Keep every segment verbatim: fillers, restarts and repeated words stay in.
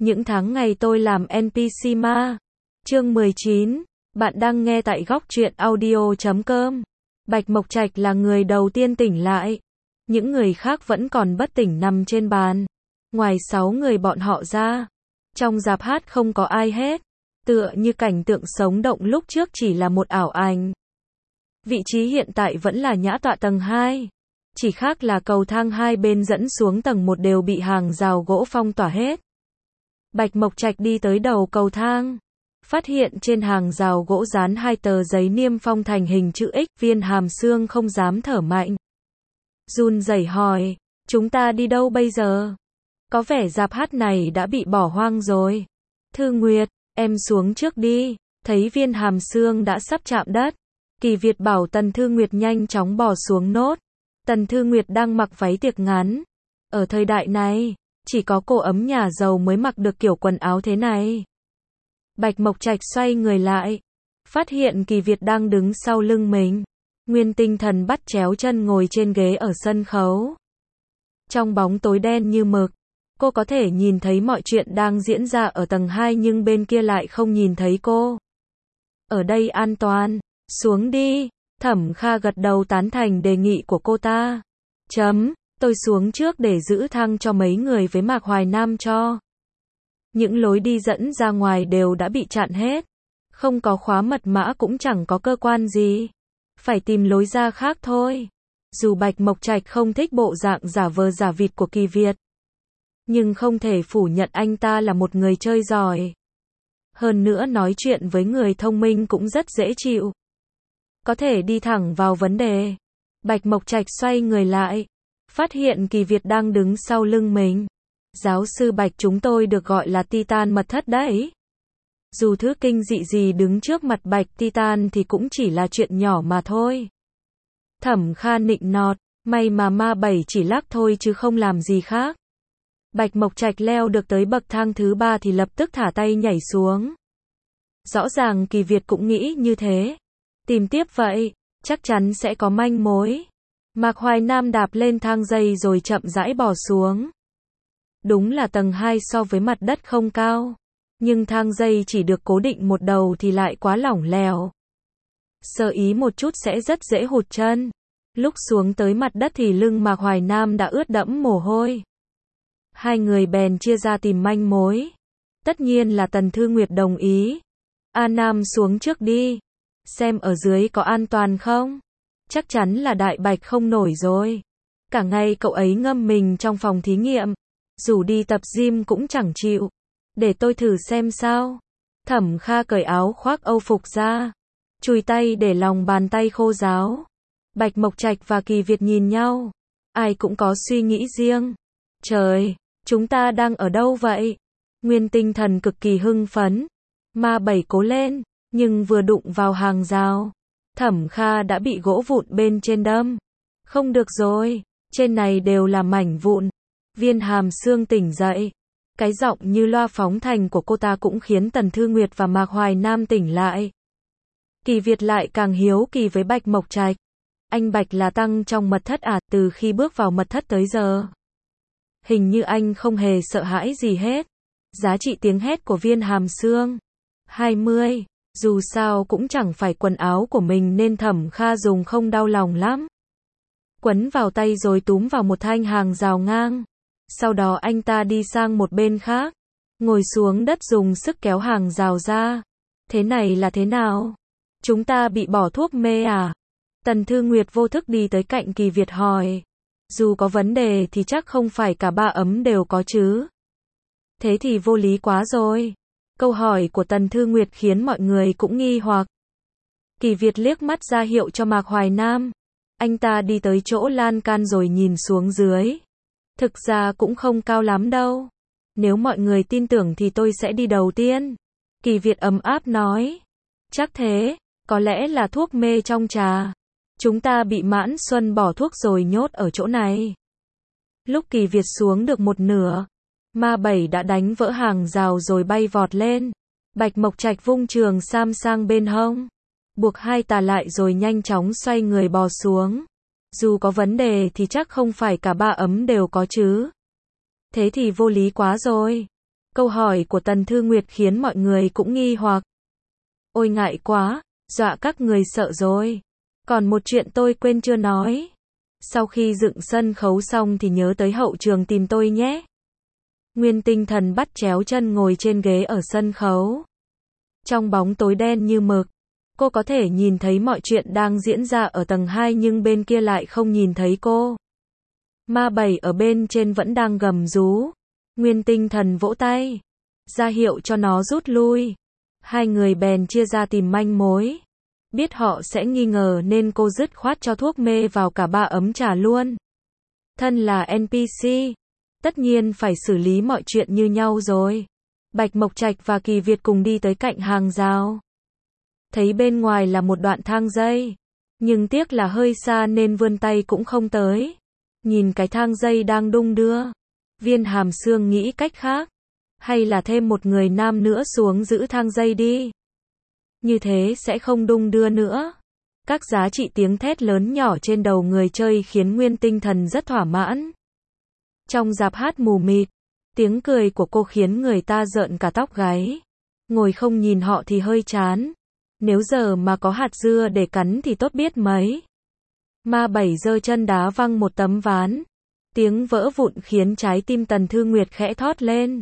Những tháng ngày tôi làm en pê xê ma. Chương mười chín. Bạn đang nghe tại góc truyện audio chấm com. Bạch Mộc Trạch là người đầu tiên tỉnh lại. Những người khác vẫn còn bất tỉnh nằm trên bàn. Ngoài sáu người bọn họ ra, trong rạp hát không có ai hết. Tựa như cảnh tượng sống động lúc trước chỉ là một ảo ảnh. Vị trí hiện tại vẫn là nhã tọa tầng hai. Chỉ khác là cầu thang hai bên dẫn xuống tầng một đều bị hàng rào gỗ phong tỏa hết. Bạch Mộc Trạch đi tới đầu cầu thang. Phát hiện trên hàng rào gỗ dán hai tờ giấy niêm phong thành hình chữ X, Viên Hàm Xương không dám thở mạnh. Run rẩy hỏi, chúng ta đi đâu bây giờ? Có vẻ rạp hát này đã bị bỏ hoang rồi. Thư Nguyệt, em xuống trước đi. Thấy Viên Hàm Xương đã sắp chạm đất, Kỳ Việt bảo Tần Thư Nguyệt nhanh chóng bò xuống nốt. Tần Thư Nguyệt đang mặc váy tiệc ngắn. Ở thời đại này, chỉ có cô ấm nhà giàu mới mặc được kiểu quần áo thế này. Bạch Mộc Trạch xoay người lại, phát hiện Kỳ Việt đang đứng sau lưng mình. Nguyên Tinh Thần bắt chéo chân ngồi trên ghế ở sân khấu. Trong bóng tối đen như mực, cô có thể nhìn thấy mọi chuyện đang diễn ra ở tầng hai nhưng bên kia lại không nhìn thấy cô. Ở đây an toàn, xuống đi. Thẩm Kha gật đầu tán thành đề nghị của cô ta. Chấm, tôi xuống trước để giữ thang cho mấy người với Mạc Hoài Nam cho. Những lối đi dẫn ra ngoài đều đã bị chặn hết. Không có khóa mật mã cũng chẳng có cơ quan gì. Phải tìm lối ra khác thôi. Dù Bạch Mộc Trạch không thích bộ dạng giả vờ giả vịt của Kỳ Việt, nhưng không thể phủ nhận anh ta là một người chơi giỏi. Hơn nữa nói chuyện với người thông minh cũng rất dễ chịu. Có thể đi thẳng vào vấn đề. Bạch Mộc Trạch xoay người lại, phát hiện Kỳ Việt đang đứng sau lưng mình. Giáo sư Bạch, chúng tôi được gọi là Titan mật thất đấy. Dù thứ kinh dị gì đứng trước mặt Bạch Titan thì cũng chỉ là chuyện nhỏ mà thôi. Thẩm Kha nịnh nọt, may mà ma bảy chỉ lắc thôi chứ không làm gì khác. Bạch Mộc Trạch leo được tới bậc thang thứ ba thì lập tức thả tay nhảy xuống. Rõ ràng Kỳ Việt cũng nghĩ như thế. Tìm tiếp vậy, chắc chắn sẽ có manh mối. Mạc Hoài Nam đạp lên thang dây rồi chậm rãi bò xuống. Đúng là tầng hai so với mặt đất không cao, nhưng thang dây chỉ được cố định một đầu thì lại quá lỏng lẻo. Sơ ý một chút sẽ rất dễ hụt chân. Lúc xuống tới mặt đất thì lưng Mạc Hoài Nam đã ướt đẫm mồ hôi. Hai người bèn chia ra tìm manh mối. Tất nhiên là Tần Thư Nguyệt đồng ý. A Nam xuống trước đi. Xem ở dưới có an toàn không? Chắc chắn là Đại Bạch không nổi rồi. Cả ngày cậu ấy ngâm mình trong phòng thí nghiệm. Dù đi tập gym cũng chẳng chịu. Để tôi thử xem sao. Thẩm Kha cởi áo khoác Âu phục ra, chùi tay để lòng bàn tay khô ráo. Bạch Mộc Trạch và Kỳ Việt nhìn nhau. Ai cũng có suy nghĩ riêng. Trời, chúng ta đang ở đâu vậy? Nguyên Tinh Thần cực kỳ hưng phấn. Ma bảy cố lên, nhưng vừa đụng vào hàng rào, Thẩm Kha đã bị gỗ vụn bên trên đâm. Không được rồi, trên này đều là mảnh vụn. Viên Hàm Xương tỉnh dậy. Cái giọng như loa phóng thành của cô ta cũng khiến Tần Thư Nguyệt và Mạc Hoài Nam tỉnh lại. Kỳ Việt lại càng hiếu kỳ với Bạch Mộc Trạch. Anh Bạch là tăng trong mật thất à? Từ khi bước vào mật thất tới giờ, hình như anh không hề sợ hãi gì hết. Giá trị tiếng hét của Viên Hàm Xương hai mươi. Dù sao cũng chẳng phải quần áo của mình nên Thẩm Kha dùng không đau lòng lắm. Quấn vào tay rồi túm vào một thanh hàng rào ngang. Sau đó anh ta đi sang một bên khác, ngồi xuống đất dùng sức kéo hàng rào ra. Thế này là thế nào? Chúng ta bị bỏ thuốc mê à? Tần Thư Nguyệt vô thức đi tới cạnh Kỳ Việt hỏi. Dù có vấn đề thì chắc không phải cả ba ấm đều có chứ. Thế thì vô lý quá rồi. Câu hỏi của Tần Thư Nguyệt khiến mọi người cũng nghi hoặc. Kỳ Việt liếc mắt ra hiệu cho Mạc Hoài Nam. Anh ta đi tới chỗ lan can rồi nhìn xuống dưới. Thực ra cũng không cao lắm đâu. Nếu mọi người tin tưởng thì tôi sẽ đi đầu tiên. Kỳ Việt ấm áp nói. Chắc thế, có lẽ là thuốc mê trong trà. Chúng ta bị Mãn Xuân bỏ thuốc rồi nhốt ở chỗ này. Lúc Kỳ Việt xuống được một nửa, ma bảy đã đánh vỡ hàng rào rồi bay vọt lên. Bạch Mộc Trạch vung trường sam sang bên hông, buộc hai tà lại rồi nhanh chóng xoay người bò xuống. Dù có vấn đề thì chắc không phải cả ba ấm đều có chứ. Thế thì vô lý quá rồi. Câu hỏi của Tần Thư Nguyệt khiến mọi người cũng nghi hoặc. Ôi ngại quá, dọa các người sợ rồi. Còn một chuyện tôi quên chưa nói. Sau khi dựng sân khấu xong thì nhớ tới hậu trường tìm tôi nhé. Nguyên Tinh Thần bắt chéo chân ngồi trên ghế ở sân khấu. Trong bóng tối đen như mực, cô có thể nhìn thấy mọi chuyện đang diễn ra ở tầng hai nhưng bên kia lại không nhìn thấy cô. Ma Bảy ở bên trên vẫn đang gầm rú. Nguyên Tinh Thần vỗ tay, ra hiệu cho nó rút lui. Hai người bèn chia ra tìm manh mối. Biết họ sẽ nghi ngờ nên cô dứt khoát cho thuốc mê vào cả ba ấm trà luôn. Thân là en pê xê, tất nhiên phải xử lý mọi chuyện như nhau rồi. Bạch Mộc Trạch và Kỳ Việt cùng đi tới cạnh hàng rào. Thấy bên ngoài là một đoạn thang dây, nhưng tiếc là hơi xa nên vươn tay cũng không tới. Nhìn cái thang dây đang đung đưa, Viên Hàm Xương nghĩ cách khác. Hay là thêm một người nam nữa xuống giữ thang dây đi. Như thế sẽ không đung đưa nữa. Các giá trị tiếng thét lớn nhỏ trên đầu người chơi khiến Nguyên Tinh Thần rất thỏa mãn. Trong rạp hát mù mịt, tiếng cười của cô khiến người ta rợn cả tóc gáy. Ngồi không nhìn họ thì hơi chán. Nếu giờ mà có hạt dưa để cắn thì tốt biết mấy. Ma Bảy giơ chân đá văng một tấm ván. Tiếng vỡ vụn khiến trái tim Tần Thư Nguyệt khẽ thót lên.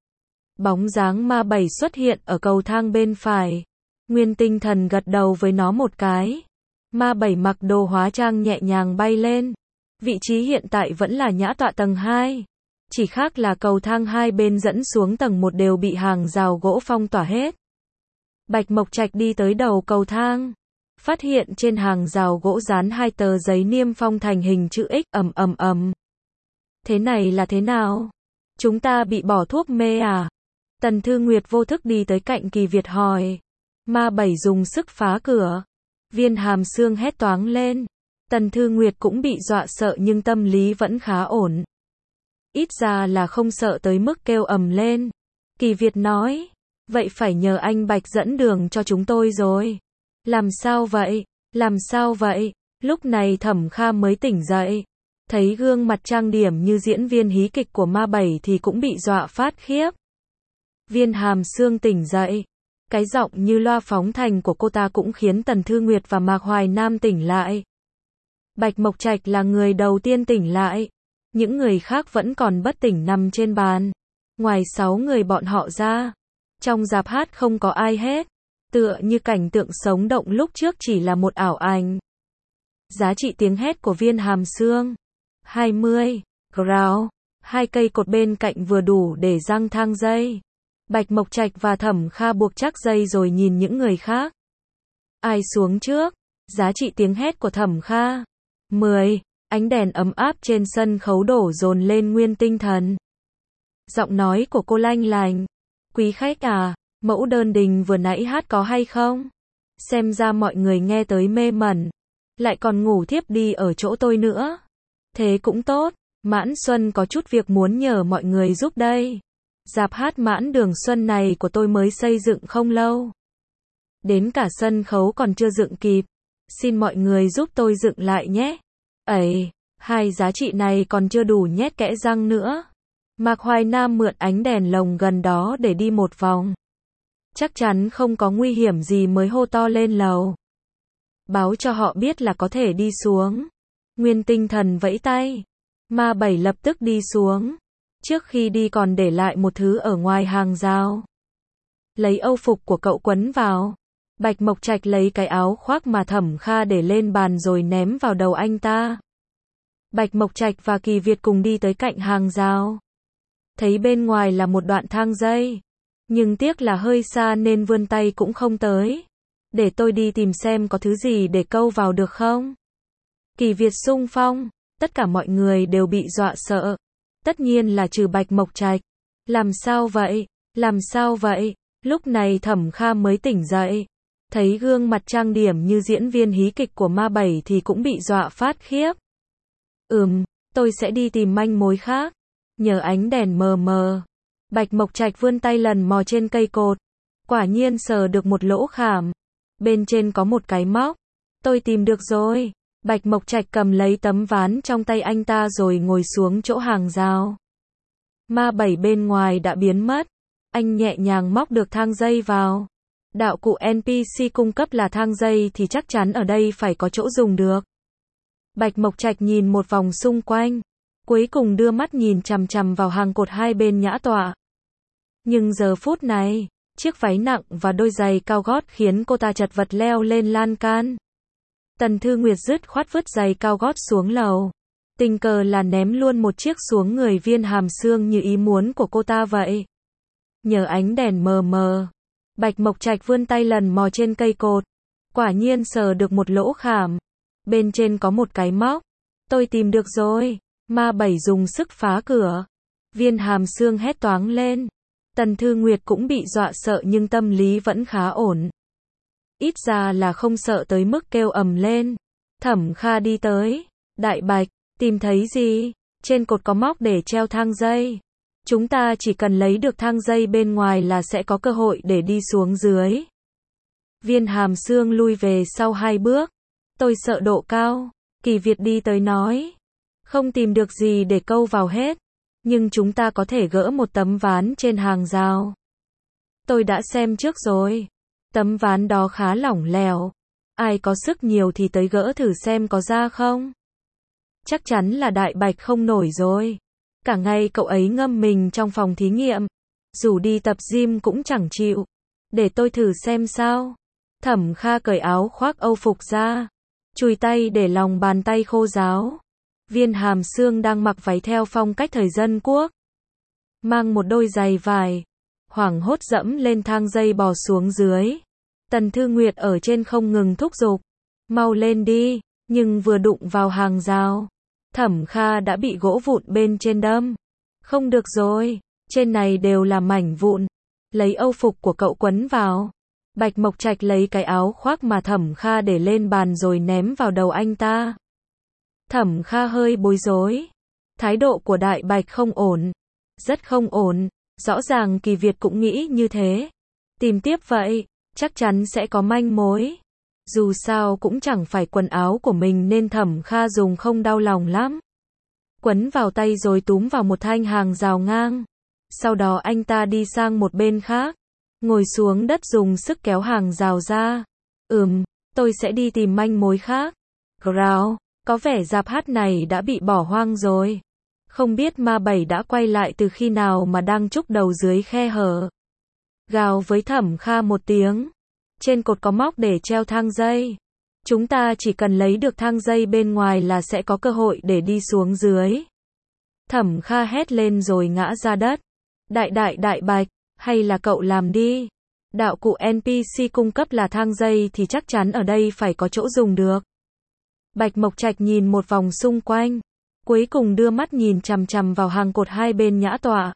Bóng dáng Ma Bảy xuất hiện ở cầu thang bên phải. Nguyên Tinh Thần gật đầu với nó một cái. Ma Bảy mặc đồ hóa trang nhẹ nhàng bay lên. Vị trí hiện tại vẫn là nhã tọa tầng hai. Chỉ khác là cầu thang hai bên dẫn xuống tầng một đều bị hàng rào gỗ phong tỏa hết. Bạch Mộc Trạch đi tới đầu cầu thang. Phát hiện trên hàng rào gỗ dán hai tờ giấy niêm phong thành hình chữ X. Ầm ầm ầm. Thế này là thế nào? Chúng ta bị bỏ thuốc mê à? Tần Thư Nguyệt vô thức đi tới cạnh Kỳ Việt hỏi. Ma Bảy dùng sức phá cửa. Viên Hàm Xương hét toáng lên. Tần Thư Nguyệt cũng bị dọa sợ nhưng tâm lý vẫn khá ổn. Ít ra là không sợ tới mức kêu ầm lên. Kỳ Việt nói. Vậy phải nhờ anh Bạch dẫn đường cho chúng tôi rồi. Làm sao vậy? Làm sao vậy? Lúc này Thẩm Kha mới tỉnh dậy. Thấy gương mặt trang điểm như diễn viên hí kịch của Ma Bảy thì cũng bị dọa phát khiếp. Viên Hàm Xương tỉnh dậy. Cái giọng như loa phóng thanh của cô ta cũng khiến Tần Thư Nguyệt và Mạc Hoài Nam tỉnh lại. Bạch Mộc Trạch là người đầu tiên tỉnh lại. Những người khác vẫn còn bất tỉnh nằm trên bàn. Ngoài sáu người bọn họ ra, trong rạp hát không có ai hết. Tựa như cảnh tượng sống động lúc trước chỉ là một ảo ảnh. Giá trị tiếng hét của Viên Hàm Xương. hai mươi. Ground. Hai cây cột bên cạnh vừa đủ để giăng thang dây. Bạch Mộc Trạch và Thẩm Kha buộc chắc dây rồi nhìn những người khác. Ai xuống trước? Giá trị tiếng hét của Thẩm Kha. mười. Ánh đèn ấm áp trên sân khấu đổ dồn lên Nguyên Tinh Thần. Giọng nói của cô lanh lành. Quý khách à, mẫu đơn đình vừa nãy hát có hay không? Xem ra mọi người nghe tới mê mẩn. Lại còn ngủ thiếp đi ở chỗ tôi nữa. Thế cũng tốt, Mãn Xuân có chút việc muốn nhờ mọi người giúp đây. Rạp hát Mãn Đường Xuân này của tôi mới xây dựng không lâu. Đến cả sân khấu còn chưa dựng kịp. Xin mọi người giúp tôi dựng lại nhé. Ấy, hai giá trị này còn chưa đủ nhét kẽ răng nữa. Mạc Hoài Nam mượn ánh đèn lồng gần đó để đi một vòng. Chắc chắn không có nguy hiểm gì mới hô to lên lầu. Báo cho họ biết là có thể đi xuống. Nguyên Tinh Thần vẫy tay. Ma Bảy lập tức đi xuống. Trước khi đi còn để lại một thứ ở ngoài hàng rào. Lấy âu phục của cậu quấn vào. Bạch Mộc Trạch lấy cái áo khoác mà Thẩm Kha để lên bàn rồi ném vào đầu anh ta. Bạch Mộc Trạch và Kỳ Việt cùng đi tới cạnh hàng rào. Thấy bên ngoài là một đoạn thang dây. Nhưng tiếc là hơi xa nên vươn tay cũng không tới. Để tôi đi tìm xem có thứ gì để câu vào được không? Kỳ Việt xung phong. Tất cả mọi người đều bị dọa sợ. Tất nhiên là trừ Bạch Mộc Trạch. Làm sao vậy? Làm sao vậy? Lúc này Thẩm Kha mới tỉnh dậy. Thấy gương mặt trang điểm như diễn viên hí kịch của Ma Bảy thì cũng bị dọa phát khiếp. Ừm, tôi sẽ đi tìm manh mối khác. Nhờ ánh đèn mờ mờ. Bạch Mộc Trạch vươn tay lần mò trên cây cột. Quả nhiên sờ được một lỗ khảm. Bên trên có một cái móc. Tôi tìm được rồi. Bạch Mộc Trạch cầm lấy tấm ván trong tay anh ta rồi ngồi xuống chỗ hàng rào. Ma Bảy bên ngoài đã biến mất. Anh nhẹ nhàng móc được thang dây vào. Đạo cụ en pê xê cung cấp là thang dây thì chắc chắn ở đây phải có chỗ dùng được. Bạch Mộc Trạch nhìn một vòng xung quanh, cuối cùng đưa mắt nhìn chằm chằm vào hàng cột hai bên nhã tọa. Nhưng giờ phút này, chiếc váy nặng và đôi giày cao gót khiến cô ta chật vật leo lên lan can. Tần Thư Nguyệt dứt khoát vứt giày cao gót xuống lầu. Tình cờ là ném luôn một chiếc xuống người Viên Hàm Xương như ý muốn của cô ta vậy. Nhờ ánh đèn mờ mờ, Bạch Mộc Trạch vươn tay lần mò trên cây cột. Quả nhiên sờ được một lỗ khảm. Bên trên có một cái móc. Tôi tìm được rồi. Ma Bảy dùng sức phá cửa. Viên Hàm Xương hét toáng lên. Tần Thư Nguyệt cũng bị dọa sợ nhưng tâm lý vẫn khá ổn. Ít ra là không sợ tới mức kêu ầm lên. Thẩm Kha đi tới. Đại Bạch, tìm thấy gì? Trên cột có móc để treo thang dây. Chúng ta chỉ cần lấy được thang dây bên ngoài là sẽ có cơ hội để đi xuống dưới. Viên Hàm Xương lui về sau hai bước. Tôi sợ độ cao. Kỳ Việt đi tới nói. Không tìm được gì để câu vào hết. Nhưng chúng ta có thể gỡ một tấm ván trên hàng rào. Tôi đã xem trước rồi. Tấm ván đó khá lỏng lẻo. Ai có sức nhiều thì tới gỡ thử xem có ra không. Chắc chắn là Đại Bạch không nổi rồi. Cả ngày cậu ấy ngâm mình trong phòng thí nghiệm. Dù đi tập gym cũng chẳng chịu. Để tôi thử xem sao. Thẩm Kha cởi áo khoác Âu phục ra. Chùi tay để lòng bàn tay khô ráo. Viên Hàm Xương đang mặc váy theo phong cách thời Dân Quốc. Mang một đôi giày vải. Hoảng hốt dẫm lên thang dây bò xuống dưới. Tần Thư Nguyệt ở trên không ngừng thúc giục. Mau lên đi. Nhưng vừa đụng vào hàng rào. Thẩm Kha đã bị gỗ vụn bên trên đâm. Không được rồi. Trên này đều là mảnh vụn. Lấy Âu phục của cậu quấn vào. Bạch Mộc Trạch lấy cái áo khoác mà Thẩm Kha để lên bàn rồi ném vào đầu anh ta. Thẩm Kha hơi bối rối. Thái độ của Đại Bạch không ổn. Rất không ổn. Rõ ràng Kỳ Việt cũng nghĩ như thế. Tìm tiếp vậy, chắc chắn sẽ có manh mối. Dù sao cũng chẳng phải quần áo của mình nên Thẩm Kha dùng không đau lòng lắm. Quấn vào tay rồi túm vào một thanh hàng rào ngang. Sau đó anh ta đi sang một bên khác. Ngồi xuống đất dùng sức kéo hàng rào ra. Ừm, tôi sẽ đi tìm manh mối khác. Growl, có vẻ rạp hát này đã bị bỏ hoang rồi. Không biết Ma Bảy đã quay lại từ khi nào mà đang trúc đầu dưới khe hở. Gào với Thẩm Kha một tiếng. Trên cột có móc để treo thang dây. Chúng ta chỉ cần lấy được thang dây bên ngoài là sẽ có cơ hội để đi xuống dưới. Thẩm Kha hét lên rồi ngã ra đất. Đại đại đại Bạch, hay là cậu làm đi. Đạo cụ en pê xê cung cấp là thang dây thì chắc chắn ở đây phải có chỗ dùng được. Bạch Mộc Trạch nhìn một vòng xung quanh. Cuối cùng đưa mắt nhìn chằm chằm vào hàng cột hai bên nhã tọa.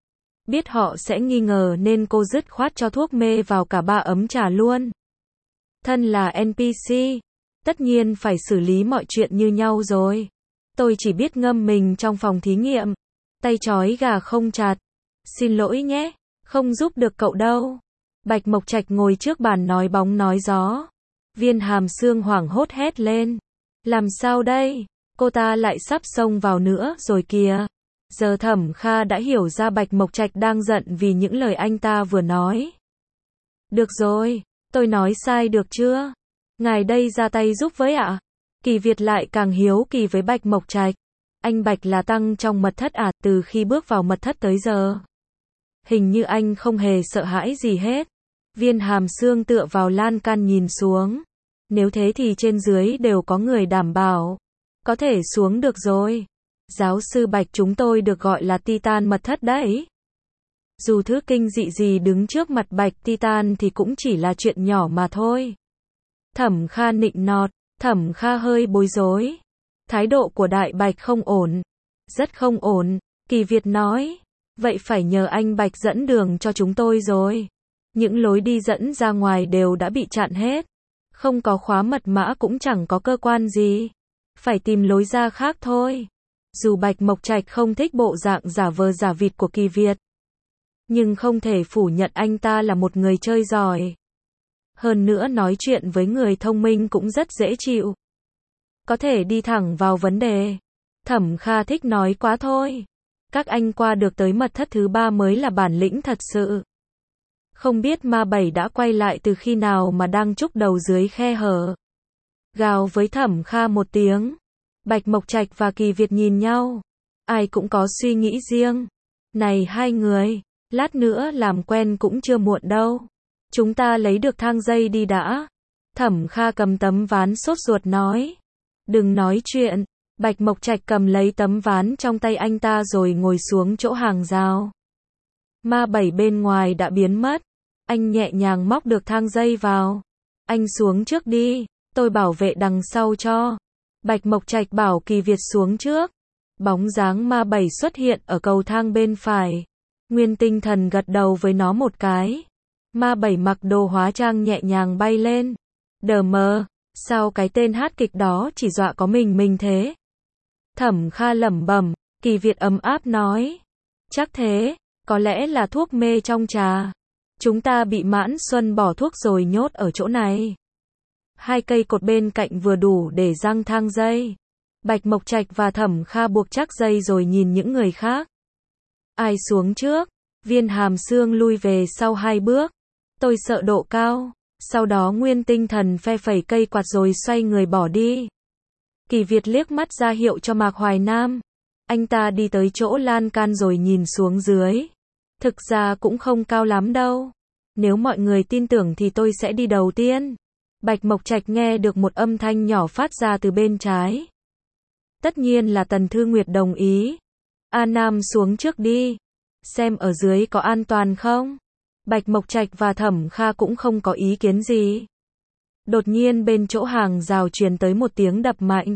Biết họ sẽ nghi ngờ nên cô dứt khoát cho thuốc mê vào cả ba ấm trà luôn. Thân là en pê xê, tất nhiên phải xử lý mọi chuyện như nhau rồi. Tôi chỉ biết ngâm mình trong phòng thí nghiệm. Tay trói gà không chặt. Xin lỗi nhé, không giúp được cậu đâu. Bạch Mộc Trạch ngồi trước bàn nói bóng nói gió. Viên Hàm Xương hoảng hốt hét lên. Làm sao đây? Cô ta lại sắp xông vào nữa rồi kìa. Giờ Thẩm Kha đã hiểu ra Bạch Mộc Trạch đang giận vì những lời anh ta vừa nói. Được rồi, tôi nói sai được chưa? Ngài đây ra tay giúp với ạ. À? Kỳ Việt lại càng hiếu kỳ với Bạch Mộc Trạch. Anh Bạch là tăng trong mật thất à, từ khi bước vào mật thất tới giờ. Hình như anh không hề sợ hãi gì hết. Viên Hàm Xương tựa vào lan can nhìn xuống. Nếu thế thì trên dưới đều có người đảm bảo. Có thể xuống được rồi. Giáo sư Bạch chúng tôi được gọi là Titan mật thất đấy. Dù thứ kinh dị gì đứng trước mặt Bạch Titan thì cũng chỉ là chuyện nhỏ mà thôi. Thẩm Kha nịnh nọt. Thẩm Kha hơi bối rối. Thái độ của Đại Bạch không ổn. Rất không ổn. Kỳ Việt nói. Vậy phải nhờ anh Bạch dẫn đường cho chúng tôi rồi. Những lối đi dẫn ra ngoài đều đã bị chặn hết. Không có khóa mật mã cũng chẳng có cơ quan gì. Phải tìm lối ra khác thôi. Dù Bạch Mộc Trạch không thích bộ dạng giả vờ giả vịt của Kỳ Việt. Nhưng không thể phủ nhận anh ta là một người chơi giỏi. Hơn nữa nói chuyện với người thông minh cũng rất dễ chịu. Có thể đi thẳng vào vấn đề. Thẩm Kha thích nói quá thôi. Các anh qua được tới mật thất thứ ba mới là bản lĩnh thật sự. Không biết ma bảy đã quay lại từ khi nào mà đang trúc đầu dưới khe hở. Gào với Thẩm Kha một tiếng. Bạch Mộc Trạch và Kỳ Việt nhìn nhau. Ai cũng có suy nghĩ riêng. Này hai người, lát nữa làm quen cũng chưa muộn đâu. Chúng ta lấy được thang dây đi đã. Thẩm Kha cầm tấm ván sốt ruột nói. Đừng nói chuyện. Bạch Mộc Trạch cầm lấy tấm ván trong tay anh ta rồi ngồi xuống chỗ hàng rào. Ma bảy bên ngoài đã biến mất. Anh nhẹ nhàng móc được thang dây vào. Anh xuống trước đi, tôi bảo vệ đằng sau cho. Bạch Mộc Trạch bảo Kỳ Việt xuống trước. Bóng dáng ma bảy xuất hiện ở cầu thang bên phải. Nguyên Tinh Thần gật đầu với nó một cái. Ma bảy mặc đồ hóa trang nhẹ nhàng bay lên. Đờ mờ, sao cái tên hát kịch đó chỉ dọa có mình mình thế? Thẩm Kha lẩm bẩm. Kỳ Việt ấm áp nói. Chắc thế, có lẽ là thuốc mê trong trà. Chúng ta bị Mãn Xuân bỏ thuốc rồi nhốt ở chỗ này. Hai cây cột bên cạnh vừa đủ để giăng thang dây. Bạch Mộc Trạch và Thẩm Kha buộc chắc dây rồi nhìn những người khác. Ai xuống trước? Viên Hàm Xương lui về sau hai bước. Tôi sợ độ cao. Sau đó Nguyên Tinh Thần phe phẩy cây quạt rồi xoay người bỏ đi. Kỳ Việt liếc mắt ra hiệu cho Mạc Hoài Nam. Anh ta đi tới chỗ lan can rồi nhìn xuống dưới. Thực ra cũng không cao lắm đâu. Nếu mọi người tin tưởng thì tôi sẽ đi đầu tiên. Bạch Mộc Trạch nghe được một âm thanh nhỏ phát ra từ bên trái. Tất nhiên là Tần Thư Nguyệt đồng ý. A Nam xuống trước đi. Xem ở dưới có an toàn không? Bạch Mộc Trạch và Thẩm Kha cũng không có ý kiến gì. Đột nhiên bên chỗ hàng rào truyền tới một tiếng đập mạnh.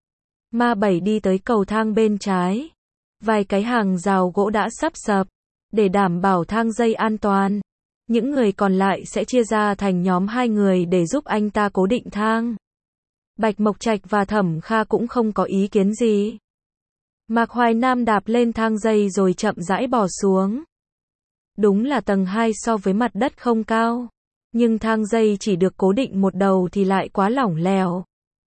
Ma bảy đi tới cầu thang bên trái. Vài cái hàng rào gỗ đã sắp sập. Để đảm bảo thang dây an toàn, những người còn lại sẽ chia ra thành nhóm hai người để giúp anh ta cố định thang. Bạch Mộc Trạch và Thẩm Kha cũng không có ý kiến gì. Mạc Hoài Nam đạp lên thang dây rồi chậm rãi bò xuống. Đúng là tầng hai so với mặt đất không cao, nhưng thang dây chỉ được cố định một đầu thì lại quá lỏng lẻo.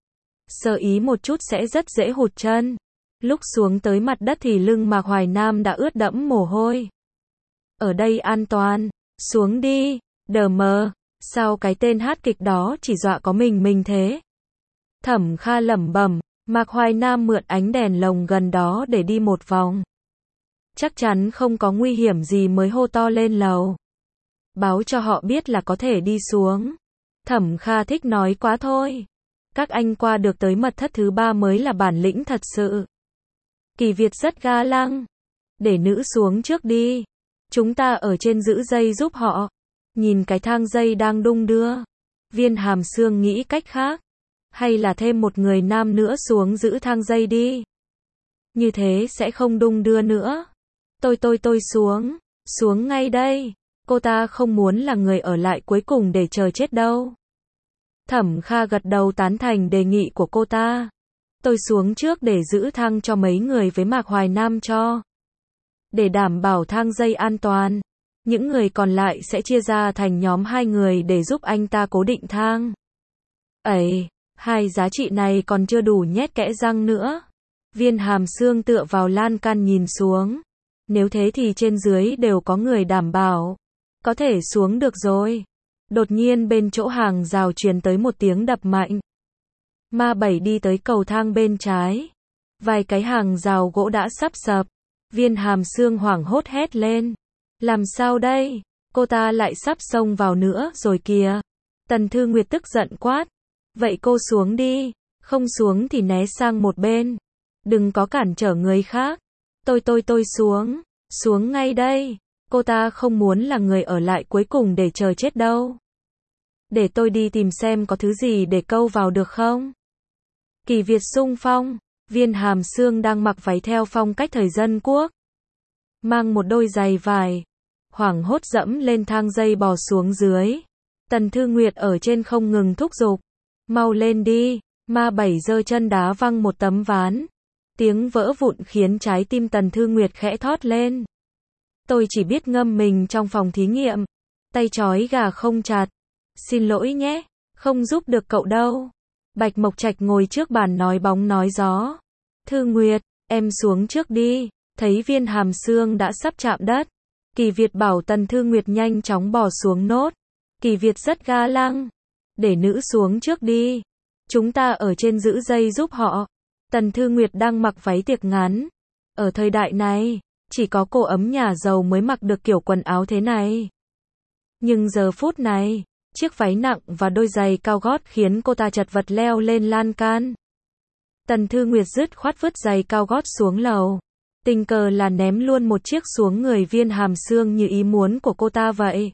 Sơ ý một chút sẽ rất dễ hụt chân. Lúc xuống tới mặt đất thì lưng Mạc Hoài Nam đã ướt đẫm mồ hôi. Ở đây an toàn, xuống đi, đờ mờ, sao cái tên hát kịch đó chỉ dọa có mình mình thế? Thẩm Kha lẩm bẩm. Mạc Hoài Nam mượn ánh đèn lồng gần đó để đi một vòng. Chắc chắn không có nguy hiểm gì mới hô to lên lầu. Báo cho họ biết là có thể đi xuống. Thẩm Kha thích nói quá thôi. Các anh qua được tới mật thất thứ ba mới là bản lĩnh thật sự. Kỳ Việt rất ga lăng. Để nữ xuống trước đi. Chúng ta ở trên giữ dây giúp họ. Nhìn cái thang dây đang đung đưa. Viên Hàm Xương nghĩ cách khác. Hay là thêm một người nam nữa xuống giữ thang dây đi. Như thế sẽ không đung đưa nữa. Tôi tôi tôi xuống. Xuống ngay đây. Cô ta không muốn là người ở lại cuối cùng để chờ chết đâu. Thẩm Kha gật đầu tán thành đề nghị của cô ta. Tôi xuống trước để giữ thang cho mấy người với Mạc Hoài Nam cho. Để đảm bảo thang dây an toàn, những người còn lại sẽ chia ra thành nhóm hai người để giúp anh ta cố định thang. Ấy, hai giá trị này còn chưa đủ nhét kẽ răng nữa. Viên Hàm Xương tựa vào lan can nhìn xuống. Nếu thế thì trên dưới đều có người đảm bảo. Có thể xuống được rồi. Đột nhiên bên chỗ hàng rào truyền tới một tiếng đập mạnh. Ma bảy đi tới cầu thang bên trái. Vài cái hàng rào gỗ đã sắp sập. Viên Hàm Xương hoảng hốt hét lên. Làm sao đây? Cô ta lại sắp xông vào nữa rồi kìa. Tần Thư Nguyệt tức giận quát. Vậy cô xuống đi. Không xuống thì né sang một bên. Đừng có cản trở người khác. Tôi tôi tôi xuống. Xuống ngay đây. Cô ta không muốn là người ở lại cuối cùng để chờ chết đâu. Để tôi đi tìm xem có thứ gì để câu vào được không? Kỳ Việt xung phong. Viên Hàm Xương đang mặc váy theo phong cách thời Dân Quốc. Mang một đôi giày vải. Hoảng hốt dẫm lên thang dây bò xuống dưới. Tần Thư Nguyệt ở trên không ngừng thúc giục. Mau lên đi. Ma bảy giơ chân đá văng một tấm ván. Tiếng vỡ vụn khiến trái tim Tần Thư Nguyệt khẽ thót lên. Tôi chỉ biết ngâm mình trong phòng thí nghiệm. Tay trói gà không chặt. Xin lỗi nhé. Không giúp được cậu đâu. Bạch Mộc Trạch ngồi trước bàn nói bóng nói gió. Thư Nguyệt, em xuống trước đi. Thấy Viên Hàm Xương đã sắp chạm đất. Kỳ Việt bảo Tần Thư Nguyệt nhanh chóng bò xuống nốt. Kỳ Việt rất ga lăng. Để nữ xuống trước đi. Chúng ta ở trên giữ dây giúp họ. Tần Thư Nguyệt đang mặc váy tiệc ngắn. Ở thời đại này, chỉ có cô ấm nhà giàu mới mặc được kiểu quần áo thế này. Nhưng giờ phút này, chiếc váy nặng và đôi giày cao gót khiến cô ta chật vật leo lên lan can. Tần Thư Nguyệt dứt khoát vứt giày cao gót xuống lầu. Tình cờ là ném luôn một chiếc xuống người Viên Hàm Sương như ý muốn của cô ta vậy.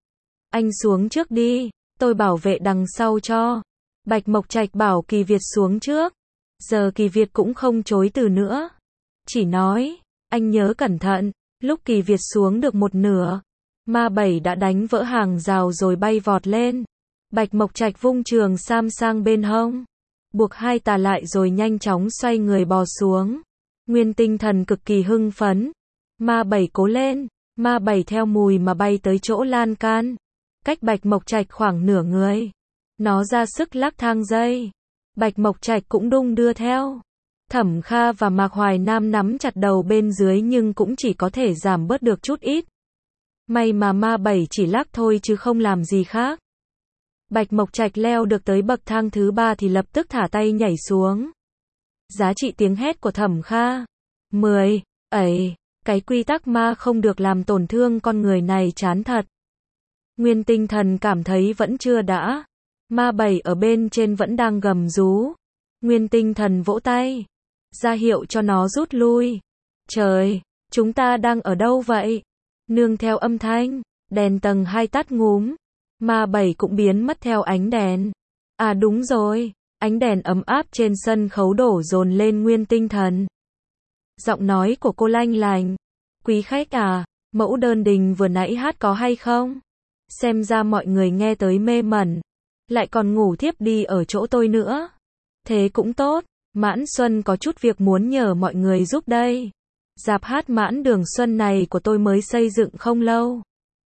Anh xuống trước đi, tôi bảo vệ đằng sau cho. Bạch Mộc Trạch bảo Kỳ Việt xuống trước. Giờ Kỳ Việt cũng không chối từ nữa. Chỉ nói, anh nhớ cẩn thận. Lúc Kỳ Việt xuống được một nửa, Ma Bảy đã đánh vỡ hàng rào rồi bay vọt lên. Bạch Mộc Trạch vung trường sam sang bên hông, buộc hai tà lại rồi nhanh chóng xoay người bò xuống. Nguyên Tinh Thần cực kỳ hưng phấn. Ma Bảy cố lên. Ma Bảy theo mùi mà bay tới chỗ lan can, cách Bạch Mộc Trạch khoảng nửa người. Nó ra sức lắc thang dây. Bạch Mộc Trạch cũng đung đưa theo. Thẩm Kha và Mạc Hoài Nam nắm chặt đầu bên dưới nhưng cũng chỉ có thể giảm bớt được chút ít. May mà Ma Bảy chỉ lắc thôi chứ không làm gì khác. Bạch Mộc Trạch leo được tới bậc thang thứ ba thì lập tức thả tay nhảy xuống. Giá trị tiếng hét của Thẩm Kha. mười. Ấy, cái quy tắc ma không được làm tổn thương con người này chán thật. Nguyên Tinh Thần cảm thấy vẫn chưa đã. Ma Bảy ở bên trên vẫn đang gầm rú. Nguyên Tinh Thần vỗ tay, ra hiệu cho nó rút lui. Trời, chúng ta đang ở đâu vậy? Nương theo âm thanh, đèn tầng hai tắt ngúm. Ma Bảy cũng biến mất theo ánh đèn. À đúng rồi, ánh đèn ấm áp trên sân khấu đổ dồn lên Nguyên Tinh Thần. Giọng nói của cô lanh lành. Quý khách à, mẫu đơn đình vừa nãy hát có hay không? Xem ra mọi người nghe tới mê mẩn, lại còn ngủ thiếp đi ở chỗ tôi nữa. Thế cũng tốt, Mãn Xuân có chút việc muốn nhờ mọi người giúp đây. Rạp hát Mãn Đường Xuân này của tôi mới xây dựng không lâu.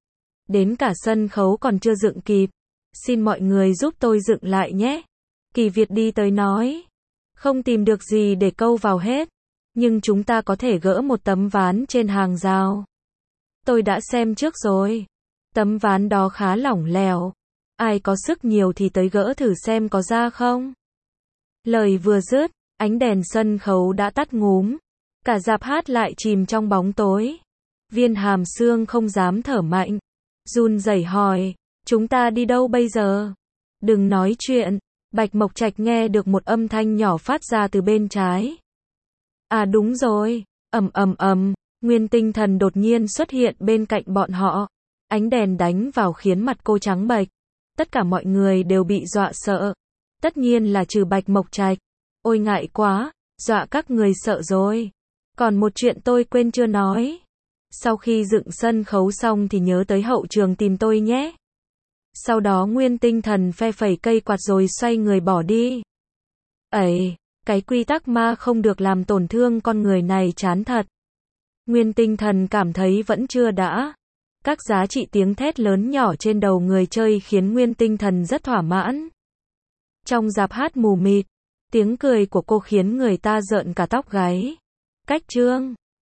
Đến cả sân khấu còn chưa dựng kịp. Xin mọi người giúp tôi dựng lại nhé. Kỳ Việt đi tới nói. Không tìm được gì để câu vào hết. Nhưng chúng ta có thể gỡ một tấm ván trên hàng rào. Tôi đã xem trước rồi. Tấm ván đó khá lỏng lẻo. Ai có sức nhiều thì tới gỡ thử xem có ra không. Lời vừa dứt, ánh đèn sân khấu đã tắt ngúm. Cả rạp hát lại chìm trong bóng tối. Viên Hàm Sương không dám thở mạnh. Run rẩy hỏi, chúng ta đi đâu bây giờ? Đừng nói chuyện. Bạch Mộc Trạch nghe được một âm thanh nhỏ phát ra từ bên trái. À đúng rồi. Ầm ầm ầm, Nguyên Tinh Thần đột nhiên xuất hiện bên cạnh bọn họ. Ánh đèn đánh vào khiến mặt cô trắng bệch. Tất cả mọi người đều bị dọa sợ. Tất nhiên là trừ Bạch Mộc Trạch. Ôi ngại quá, dọa các người sợ rồi. Còn một chuyện tôi quên chưa nói. Sau khi dựng sân khấu xong thì nhớ tới hậu trường tìm tôi nhé. Sau đó Nguyên Tinh Thần phe phẩy cây quạt rồi xoay người bỏ đi. Ấy, cái quy tắc ma không được làm tổn thương con người này chán thật. Nguyên Tinh Thần cảm thấy vẫn chưa đã. Các giá trị tiếng thét lớn nhỏ trên đầu người chơi khiến Nguyên Tinh Thần rất thỏa mãn. Trong rạp hát mù mịt, tiếng cười của cô khiến người ta rợn cả tóc gáy. Cách chương